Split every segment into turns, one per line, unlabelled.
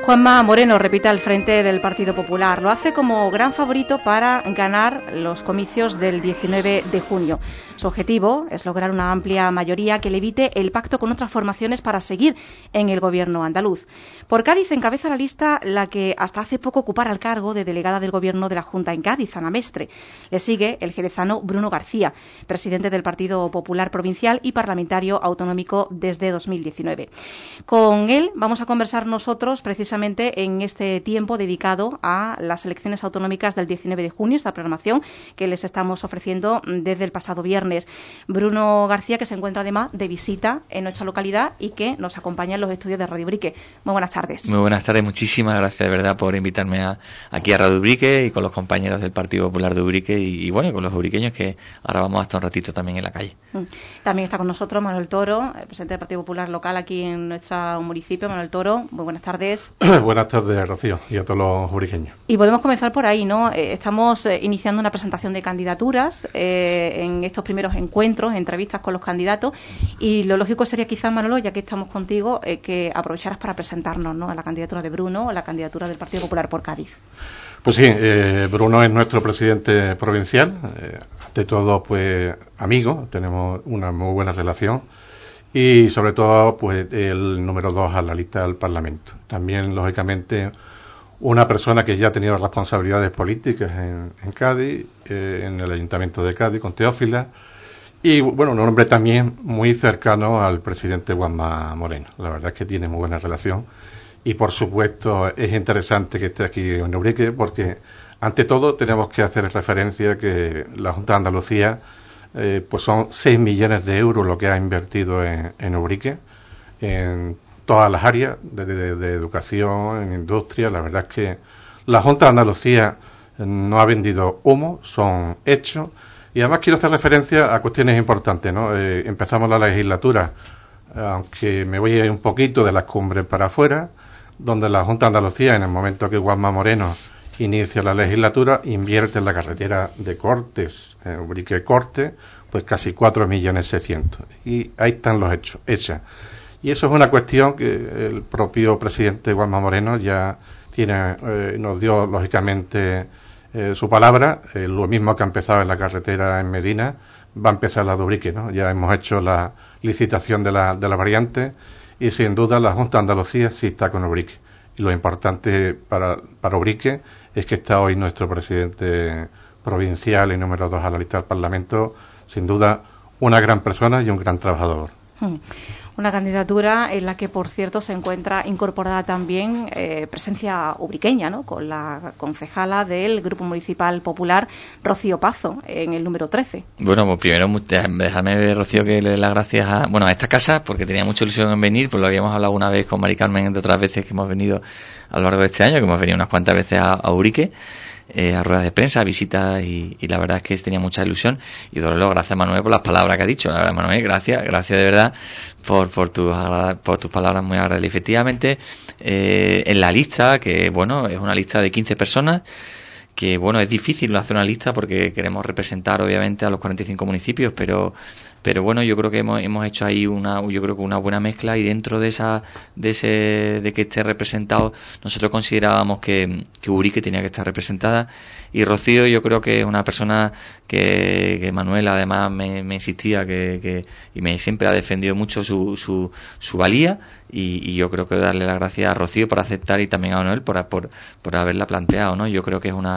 Juanma Moreno repite al frente del Partido Popular. Lo hace como gran favorito para ganar los comicios del 19 de junio. Su objetivo es lograr una amplia mayoría que le evite el pacto con otras formaciones para seguir en el gobierno andaluz. Por Cádiz encabeza la lista la que hasta hace poco ocupara el cargo de delegada del gobierno de la Junta en Cádiz, Ana Mestre. Le sigue el jerezano Bruno García, presidente del Partido Popular Provincial y parlamentario autonómico desde 2019. Con él vamos a conversar nosotros precisamente en este tiempo dedicado a las elecciones autonómicas del 19 de junio, esta programación que les estamos ofreciendo desde el pasado viernes. Bruno García, que se encuentra además de visita en nuestra localidad y que nos acompaña en los estudios de Radio Ubrique. Muy buenas tardes.
Muy buenas tardes, muchísimas gracias de verdad por invitarme aquí a Radio Ubrique y con los compañeros del Partido Popular de Ubrique y bueno, con los ubriqueños, que ahora vamos a estar un ratito también en la calle.
También está con nosotros Manuel Toro, presidente del Partido Popular local aquí en nuestro municipio. Manuel Toro, muy buenas tardes.
Buenas tardes, Rocío, y a todos los ubriqueños.
Y podemos comenzar por ahí, ¿no? Estamos iniciando una presentación de candidaturas en estos primeros encuentros, entrevistas con los candidatos, y lo lógico sería quizás, Manolo, ya que estamos contigo, que aprovecharas para presentarnos, ¿no?, a la candidatura de Bruno, a la candidatura del Partido Popular por Cádiz.
Pues sí, Bruno es nuestro presidente provincial, de todo, pues, amigo, tenemos una muy buena relación, y sobre todo, pues, el número 2 a la lista del Parlamento. También, lógicamente, una persona que ya ha tenido responsabilidades políticas en Cádiz, en el Ayuntamiento de Cádiz, con Teófila, y, bueno, un hombre también muy cercano al presidente Juanma Moreno. La verdad es que tiene muy buena relación. Y, por supuesto, es interesante que esté aquí en Ubrique porque, ante todo, tenemos que hacer referencia que la Junta de Andalucía pues son 6 millones de euros lo que ha invertido en Ubrique, en todas las áreas de educación, en industria. La verdad es que la Junta de Andalucía no ha vendido humo, son hechos. Y además quiero hacer referencia a cuestiones importantes, ¿no? Empezamos la legislatura, aunque me voy un poquito de las cumbres para afuera, donde la Junta de Andalucía, en el momento que Juanma Moreno inicia la legislatura, invierte en la carretera de Cortes, Ubrique Cortes, pues casi 4.600.000. Y ahí están los hechos. Y eso es una cuestión que el propio presidente Juanma Moreno ya nos dio, lógicamente, su palabra. Lo mismo que ha empezado en la carretera en Medina, va a empezar la de Ubrique, ¿no? Ya hemos hecho la licitación de la variante y sin duda la Junta de Andalucía sí está con Ubrique. Y lo importante para Ubrique es que está hoy nuestro presidente provincial y número 2 a la lista del Parlamento, sin duda una gran persona y un gran trabajador.
Una candidatura en la que, por cierto, se encuentra incorporada también presencia ubriqueña, ¿no?, con la concejala del Grupo Municipal Popular, Rocío Pazo, en el número 13.
Bueno, pues primero déjame, Rocío, que le dé las gracias a esta casa, porque tenía mucha ilusión en venir, pues lo habíamos hablado una vez con Mari Carmen de otras veces que hemos venido a lo largo de este año, que hemos venido unas cuantas veces a Ubrique, a ruedas de prensa, a visitas, y la verdad es que tenía mucha ilusión. Y desde luego, gracias, Manuel, por las palabras que ha dicho. La verdad, Manuel, gracias de verdad por tus palabras muy agradables. Efectivamente, en la lista, que bueno, es una lista de 15 personas, que bueno, es difícil hacer una lista porque queremos representar obviamente a los 45 municipios, pero bueno, yo creo que hemos hecho ahí una buena mezcla, y dentro de que esté representado, nosotros considerábamos que Ubrique tenía que estar representada. Y Rocío, yo creo que es una persona que Manuel además me insistía y me siempre ha defendido mucho su valía, y yo creo que darle las gracias a Rocío por aceptar, y también a Manuel por haberla planteado, ¿no? Yo creo que es una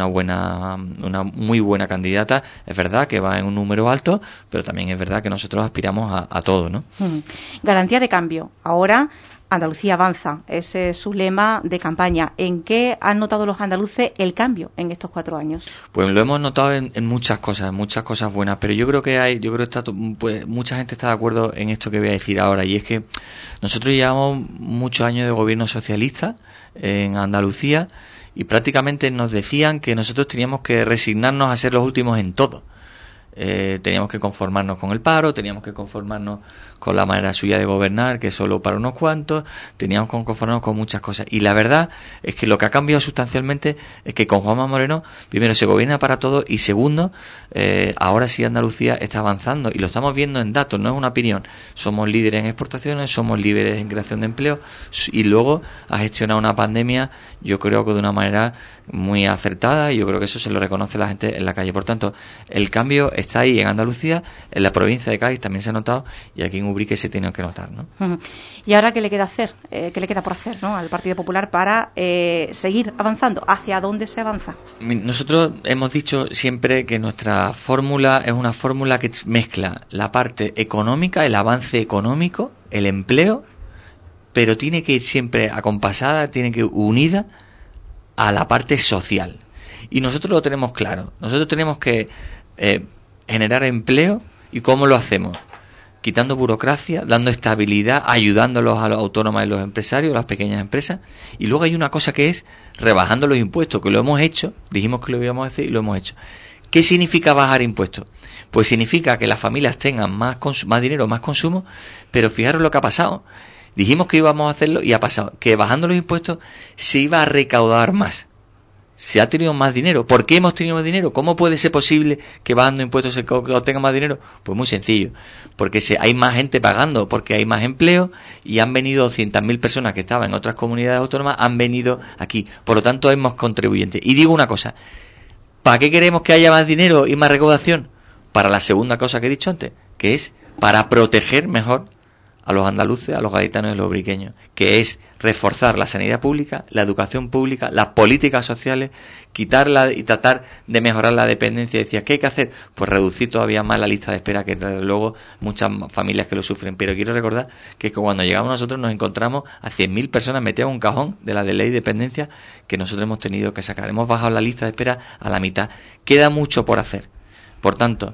muy buena candidata. Es verdad que va en un número alto, pero también es verdad que nosotros aspiramos a todo, ¿no?
Garantía de cambio. Ahora Andalucía avanza, ese es su lema de campaña. ¿En qué han notado los andaluces el cambio en estos 4 años?
Pues lo hemos notado en muchas cosas buenas, pero yo creo que pues mucha gente está de acuerdo en esto que voy a decir ahora, y es que nosotros llevamos muchos años de gobierno socialista en Andalucía, y prácticamente nos decían que nosotros teníamos que resignarnos a ser los últimos en todo. teníamos que conformarnos con el paro, teníamos que conformarnos con la manera suya de gobernar, que es solo para unos cuantos, teníamos que conformarnos con muchas cosas. Y la verdad es que lo que ha cambiado sustancialmente es que con Juanma Moreno, primero, se gobierna para todos, y segundo, ahora sí Andalucía está avanzando, y lo estamos viendo en datos, no es una opinión. Somos líderes en exportaciones, somos líderes en creación de empleo, y luego ha gestionado una pandemia, yo creo que de una manera muy acertada, y yo creo que eso se lo reconoce la gente en la calle. Por tanto, el cambio está ahí en Andalucía, en la provincia de Cádiz también se ha notado, y aquí en Ubrique se tiene que notar, ¿no?
¿Y ahora qué le queda hacer? ¿Qué le queda por hacer, ¿no?, al Partido Popular para seguir avanzando? ¿Hacia dónde se avanza?
Nosotros hemos dicho siempre que nuestra fórmula es una fórmula que mezcla la parte económica, el avance económico, el empleo, pero tiene que ir siempre acompasada, tiene que ir unida a la parte social. Y nosotros lo tenemos claro. Nosotros tenemos que generar empleo. ¿Y cómo lo hacemos? Quitando burocracia, dando estabilidad, ayudándolos a los autónomos y los empresarios, a las pequeñas empresas. Y luego hay una cosa que es rebajando los impuestos, que lo hemos hecho, dijimos que lo íbamos a hacer y lo hemos hecho. ¿Qué significa bajar impuestos? Pues significa que las familias tengan más dinero, más consumo, pero fijaros lo que ha pasado. Dijimos que íbamos a hacerlo y ha pasado que bajando los impuestos se iba a recaudar más. Se ha tenido más dinero. ¿Por qué hemos tenido más dinero? ¿Cómo puede ser posible que bajando impuestos se obtenga más dinero? Pues muy sencillo. Porque hay más gente pagando, porque hay más empleo, y han venido 200.000 personas que estaban en otras comunidades autónomas, han venido aquí. Por lo tanto, hay más contribuyentes. Y digo una cosa, ¿para qué queremos que haya más dinero y más recaudación? Para la segunda cosa que he dicho antes, que es para proteger mejor a los andaluces, a los gaditanos y a los ubriqueños, que es reforzar la sanidad pública, la educación pública, las políticas sociales, quitarla y tratar de mejorar la dependencia. Decías, ¿qué hay que hacer? Pues reducir todavía más la lista de espera, que desde luego muchas familias que lo sufren. Pero quiero recordar que cuando llegamos nosotros nos encontramos a 100.000 personas metidas en un cajón de la de ley de dependencia que nosotros hemos tenido que sacar. Hemos bajado la lista de espera a la mitad. Queda mucho por hacer. Por tanto,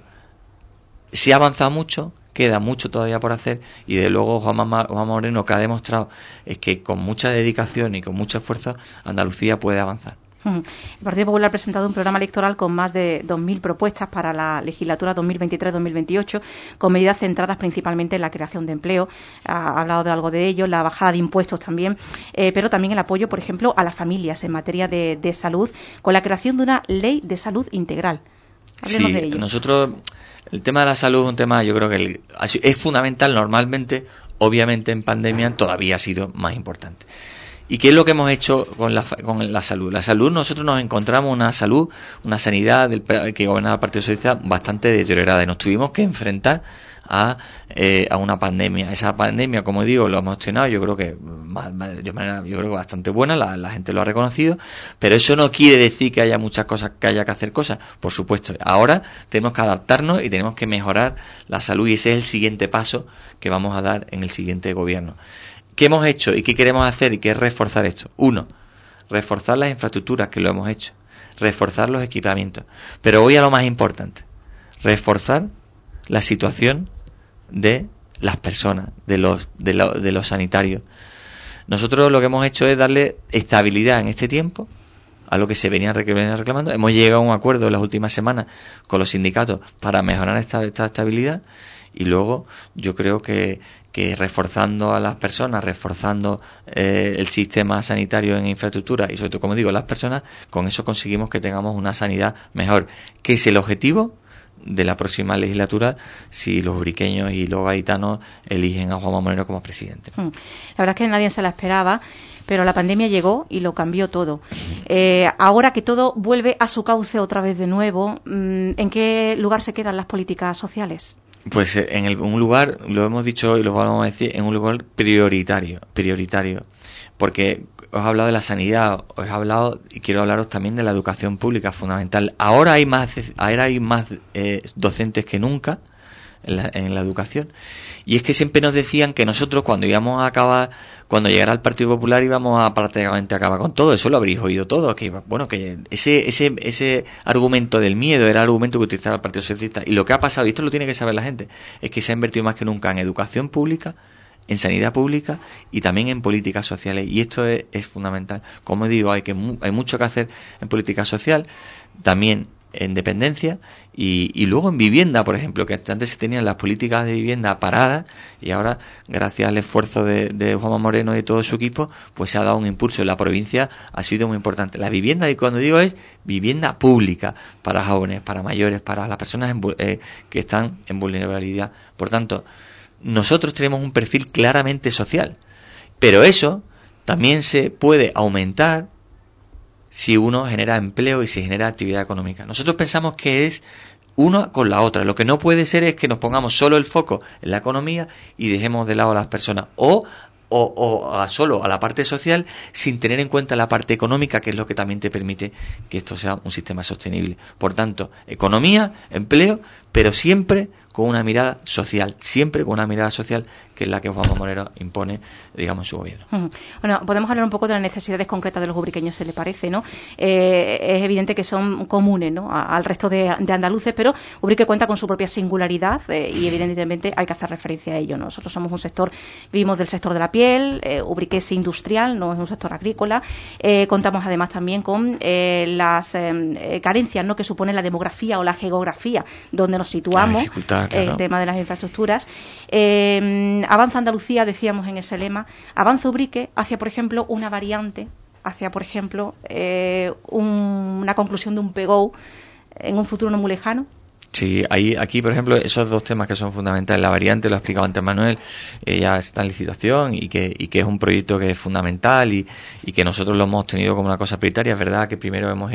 se ha avanzado mucho, queda mucho todavía por hacer, y de luego Juanma Moreno lo que ha demostrado es que con mucha dedicación y con mucho esfuerzo Andalucía puede avanzar.
El Partido Popular ha presentado un programa electoral con más de 2.000 propuestas para la legislatura 2023-2028, con medidas centradas principalmente en la creación de empleo. Ha hablado de algo de ello, la bajada de impuestos también, pero también el apoyo, por ejemplo, a las familias en materia de salud, con la creación de una ley de salud integral. Hablemos de ello.
Nosotros, el tema de la salud es un tema, yo creo que es fundamental normalmente, obviamente en pandemia todavía ha sido más importante. ¿Y qué es lo que hemos hecho con la salud? La salud, nosotros nos encontramos una sanidad que gobernaba el Partido Socialista bastante deteriorada, y nos tuvimos que enfrentar a una pandemia. Esa pandemia, como digo, lo hemos gestionado, yo creo que de manera bastante buena, la gente lo ha reconocido, pero eso no quiere decir que haya muchas cosas, que haya que hacer cosas, por supuesto. Ahora tenemos que adaptarnos y tenemos que mejorar la salud, y ese es el siguiente paso que vamos a dar en el siguiente gobierno. ¿Qué hemos hecho y qué queremos hacer y qué es reforzar esto? 1, reforzar las infraestructuras, que lo hemos hecho, reforzar los equipamientos, pero voy a lo más importante, reforzar la situación de las personas, de los sanitarios. Nosotros lo que hemos hecho es darle estabilidad en este tiempo a lo que se venía reclamando. Hemos llegado a un acuerdo en las últimas semanas con los sindicatos para mejorar esta estabilidad, y luego yo creo que reforzando a las personas, reforzando el sistema sanitario en infraestructura y sobre todo, como digo, las personas, con eso conseguimos que tengamos una sanidad mejor, que es el objetivo de la próxima legislatura si los ubriqueños y los gaditanos eligen a Juanma Moreno como presidente.
La verdad es que nadie se la esperaba, pero la pandemia llegó y lo cambió todo. Ahora que todo vuelve a su cauce otra vez de nuevo, ¿en qué lugar se quedan las políticas sociales?
Pues en un lugar, lo hemos dicho y lo vamos a decir, en un lugar prioritario, porque os he hablado de la sanidad, os he hablado y quiero hablaros también de la educación pública, fundamental. Ahora hay más docentes que nunca en la educación, y es que siempre nos decían que nosotros cuando llegara el Partido Popular íbamos a prácticamente acabar con todo. Eso lo habréis oído todo, que ese argumento del miedo era el argumento que utilizaba el Partido Socialista, y lo que ha pasado, y esto lo tiene que saber la gente, es que se ha invertido más que nunca en educación pública, en sanidad pública y también en políticas sociales, y esto es fundamental. Como digo, hay mucho que hacer en política social, también en dependencia y luego en vivienda, por ejemplo, que antes se tenían las políticas de vivienda paradas y ahora, gracias al esfuerzo de Juanma Moreno y de todo su equipo, pues se ha dado un impulso. La provincia ha sido muy importante. La vivienda, y cuando digo es vivienda pública para jóvenes, para mayores, para las personas que están en vulnerabilidad. Por tanto, nosotros tenemos un perfil claramente social, pero eso también se puede aumentar si uno genera empleo y se genera actividad económica. Nosotros pensamos que es una con la otra. Lo que no puede ser es que nos pongamos solo el foco en la economía y dejemos de lado a las personas. O solo a la parte social sin tener en cuenta la parte económica, que es lo que también te permite que esto sea un sistema sostenible. Por tanto, economía, empleo, pero siempre con una mirada social, que es la que Juanma Moreno impone, digamos, en su gobierno.
Bueno, podemos hablar un poco de las necesidades concretas de los ubriqueños, ¿se le parece, no? Es evidente que son comunes, ¿no?, al resto de andaluces, pero Ubrique cuenta con su propia singularidad y evidentemente hay que hacer referencia a ello. Nosotros somos un sector, vivimos del sector de la piel, Ubrique es industrial, no es un sector agrícola. Contamos además también con las carencias, ¿no?, que supone la demografía o la geografía donde nos situamos,
claro.
El tema de las infraestructuras. Avanza Andalucía, decíamos en ese lema, avanza Ubrique hacia, por ejemplo, una variante, hacia, por ejemplo, una conclusión de un PGO en un futuro no muy lejano.
Sí, aquí, por ejemplo, esos dos temas que son fundamentales, la variante, lo ha explicado antes Manuel, ya está en licitación y que es un proyecto que es fundamental y que nosotros lo hemos tenido como una cosa prioritaria. Es verdad que primero hemos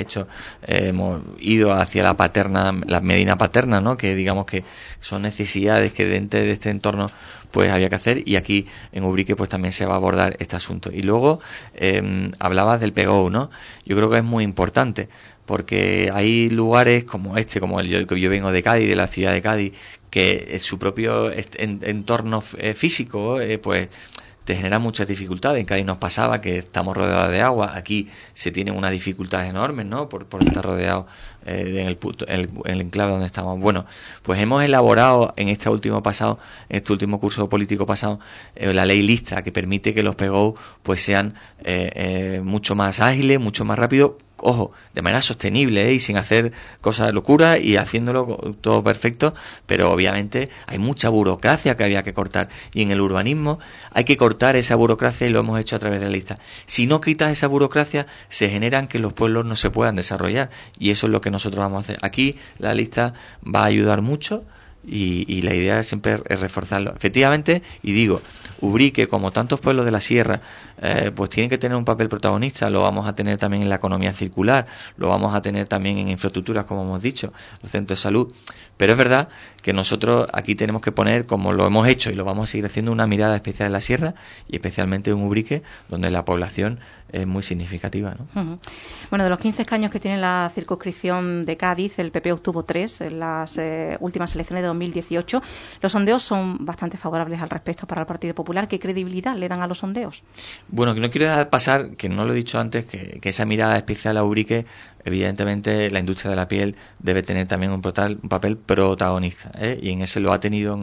ido hacia la Medina Paterna, ¿no?, que digamos que son necesidades que dentro de este entorno pues había que hacer, y aquí en Ubrique pues también se va a abordar este asunto. Y luego hablabas del PGO, ¿no? Yo creo que es muy importante porque hay lugares como yo vengo de Cádiz, de la ciudad de Cádiz, que su propio entorno físico pues te genera muchas dificultades. En Cádiz nos pasaba que estamos rodeados de agua, aquí se tienen unas dificultades enormes, ¿no?, por estar rodeados en el enclave donde estamos. Bueno, pues hemos elaborado en este último curso político pasado, la ley lista que permite que los PGO pues sean mucho más ágiles, mucho más rápidos, ojo, de manera sostenible y sin hacer cosas de locura y haciéndolo todo perfecto, pero obviamente hay mucha burocracia que había que cortar, y en el urbanismo hay que cortar esa burocracia y lo hemos hecho a través de la lista. Si no quitas esa burocracia, se generan que los pueblos no se puedan desarrollar, y eso es lo que nosotros vamos a hacer. Aquí la lista va a ayudar mucho y la idea siempre es reforzarlo. Efectivamente, y digo, Ubrique, como tantos pueblos de la sierra, pues tienen que tener un papel protagonista. Lo vamos a tener también en la economía circular, lo vamos a tener también en infraestructuras, como hemos dicho, los centros de salud. Pero es verdad que nosotros aquí tenemos que poner, como lo hemos hecho y lo vamos a seguir haciendo, una mirada especial en la sierra y especialmente en Ubrique, donde la población es muy significativa, ¿no?
Bueno, de los 15 escaños que tiene la circunscripción de Cádiz, el PP obtuvo 3 en las últimas elecciones de 2018. Los sondeos son bastante favorables al respecto para el Partido Popular. ¿Qué credibilidad le dan a los sondeos?
Bueno, que no quiero dejar pasar, que no lo he dicho antes, que esa mirada especial a Ubrique, evidentemente la industria de la piel debe tener también un papel protagonista, y en ese lo ha tenido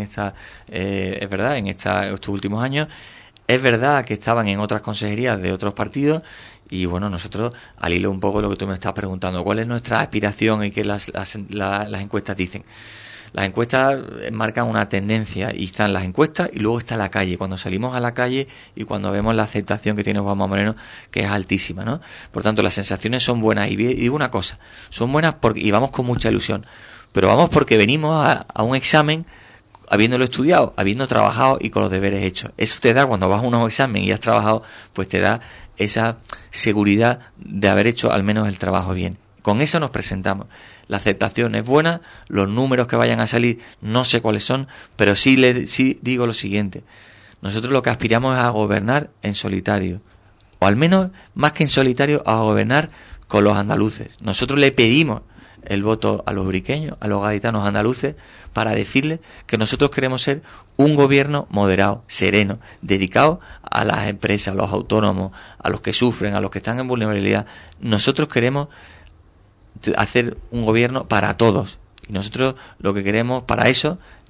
es verdad, en estos últimos años. Es verdad que estaban en otras consejerías de otros partidos y bueno, nosotros, al hilo un poco de lo que tú me estás preguntando, ¿cuál es nuestra aspiración y qué las encuestas dicen? Las encuestas marcan una tendencia y están las encuestas y luego está la calle. Cuando salimos a la calle y cuando vemos la aceptación que tiene Juanma Moreno, que es altísima, ¿no? Por tanto, las sensaciones son buenas. Y digo una cosa, son buenas y vamos con mucha ilusión, pero vamos porque venimos a un examen habiéndolo estudiado, habiendo trabajado y con los deberes hechos. Eso te da, cuando vas a un examen y has trabajado, pues te da esa seguridad de haber hecho al menos el trabajo bien. Con eso nos presentamos. La aceptación es buena, los números que vayan a salir no sé cuáles son, pero sí digo lo siguiente. Nosotros lo que aspiramos es a gobernar en solitario, o al menos, más que en solitario, a gobernar con los andaluces. Nosotros le pedimos el voto a los ubriqueños, a los gaditanos andaluces, para decirles que nosotros queremos ser un gobierno moderado, sereno, dedicado a las empresas, a los autónomos, a los que sufren, a los que están en vulnerabilidad. Nosotros queremos hacer un gobierno para todos. Y nosotros lo que queremos para eso,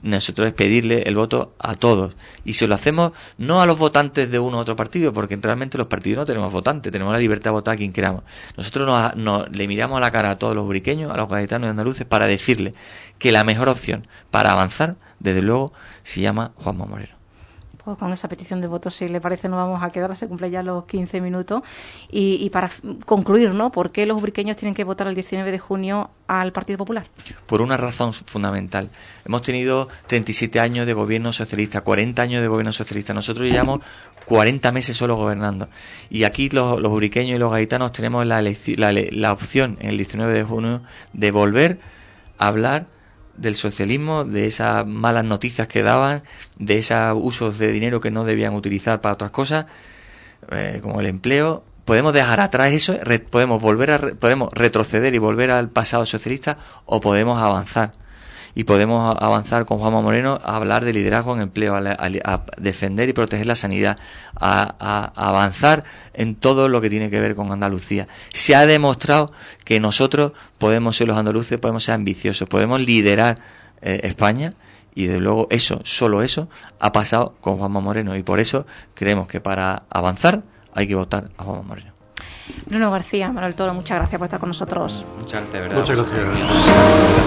nosotros es pedirle el voto a todos. Y si lo hacemos no a los votantes de uno u otro partido, porque realmente los partidos no tenemos votantes, tenemos la libertad de votar a quien queramos. Nosotros le miramos a la cara a todos los uriqueños, a los gaditanos y andaluces, para decirle que la mejor opción para avanzar, desde luego, se llama Juanma Moreno.
Pues con esa petición de voto, si le parece, nos vamos a quedar, se cumple ya los 15 minutos. Y para concluir, ¿no? ¿Por qué los ubriqueños tienen que votar el 19 de junio al Partido Popular?
Por una razón fundamental. Hemos tenido 37 años de gobierno socialista, 40 años de gobierno socialista. Nosotros llevamos 40 meses solo gobernando. Y aquí los ubriqueños y los gaditanos tenemos la opción en el 19 de junio de volver a hablar del socialismo, de esas malas noticias que daban, de esos usos de dinero que no debían utilizar para otras cosas, como el empleo. Podemos dejar atrás eso, podemos retroceder y volver al pasado socialista, o podemos avanzar. Y podemos avanzar con Juanma Moreno a hablar de liderazgo en empleo, a defender y proteger la sanidad, a avanzar en todo lo que tiene que ver con Andalucía. Se ha demostrado que nosotros podemos ser los andaluces, podemos ser ambiciosos, podemos liderar España, y desde luego solo eso ha pasado con Juanma Moreno, y por eso creemos que para avanzar hay que votar a Juanma Moreno.
Bruno García, Manuel Toro, muchas gracias por estar con nosotros.
Muchas gracias, ¿verdad?
Muchas gracias.